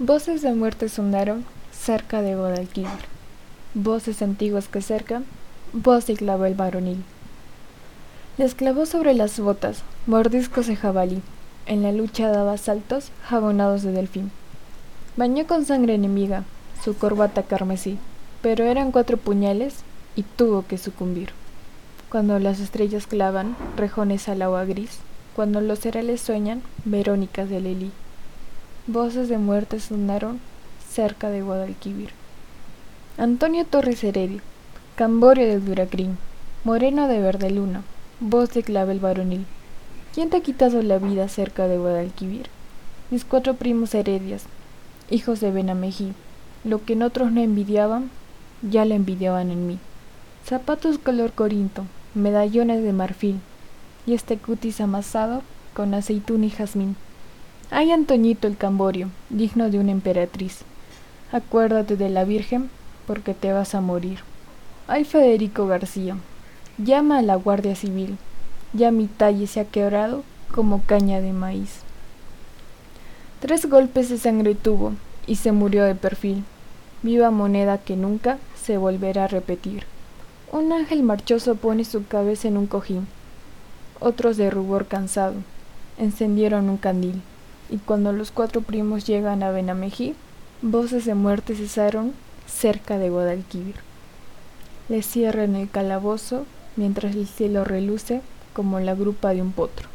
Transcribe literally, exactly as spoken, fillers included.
Voces de muerte sonaron cerca de Guadalquivir, voces antiguas que cercan, voz y clavó el varonil. Les clavó sobre las botas, mordiscos de jabalí, en la lucha daba saltos jabonados de delfín. Bañó con sangre enemiga su corbata carmesí, pero eran cuatro puñales y tuvo que sucumbir. Cuando las estrellas clavan rejones al agua gris, cuando los cereales sueñan verónicas de Lelí. Voces de muerte sonaron cerca de Guadalquivir. Antonio Torres Heredia, Camborio del Duracrín, moreno de verde luna, voz de clavel varonil. ¿Quién te ha quitado la vida cerca de Guadalquivir? Mis cuatro primos Heredias, hijos de Benamejí, lo que en otros no envidiaban, ya lo envidiaban en mí. Zapatos color corinto, medallones de marfil, y este cutis amasado con aceituna y jazmín. Ay, Antoñito el Camborio, digno de una emperatriz. Acuérdate de la Virgen, porque te vas a morir. Ay, Federico García, llama a la Guardia Civil, ya mi talle se ha quebrado como caña de maíz. Tres golpes de sangre tuvo y se murió de perfil, viva moneda que nunca se volverá a repetir. Un ángel marchoso pone su cabeza en un cojín, otros de rubor cansado encendieron un candil, y cuando los cuatro primos llegan a Benamejí, voces de muerte cesaron cerca de Guadalquivir. Les cierran el calabozo mientras el cielo reluce como la grupa de un potro.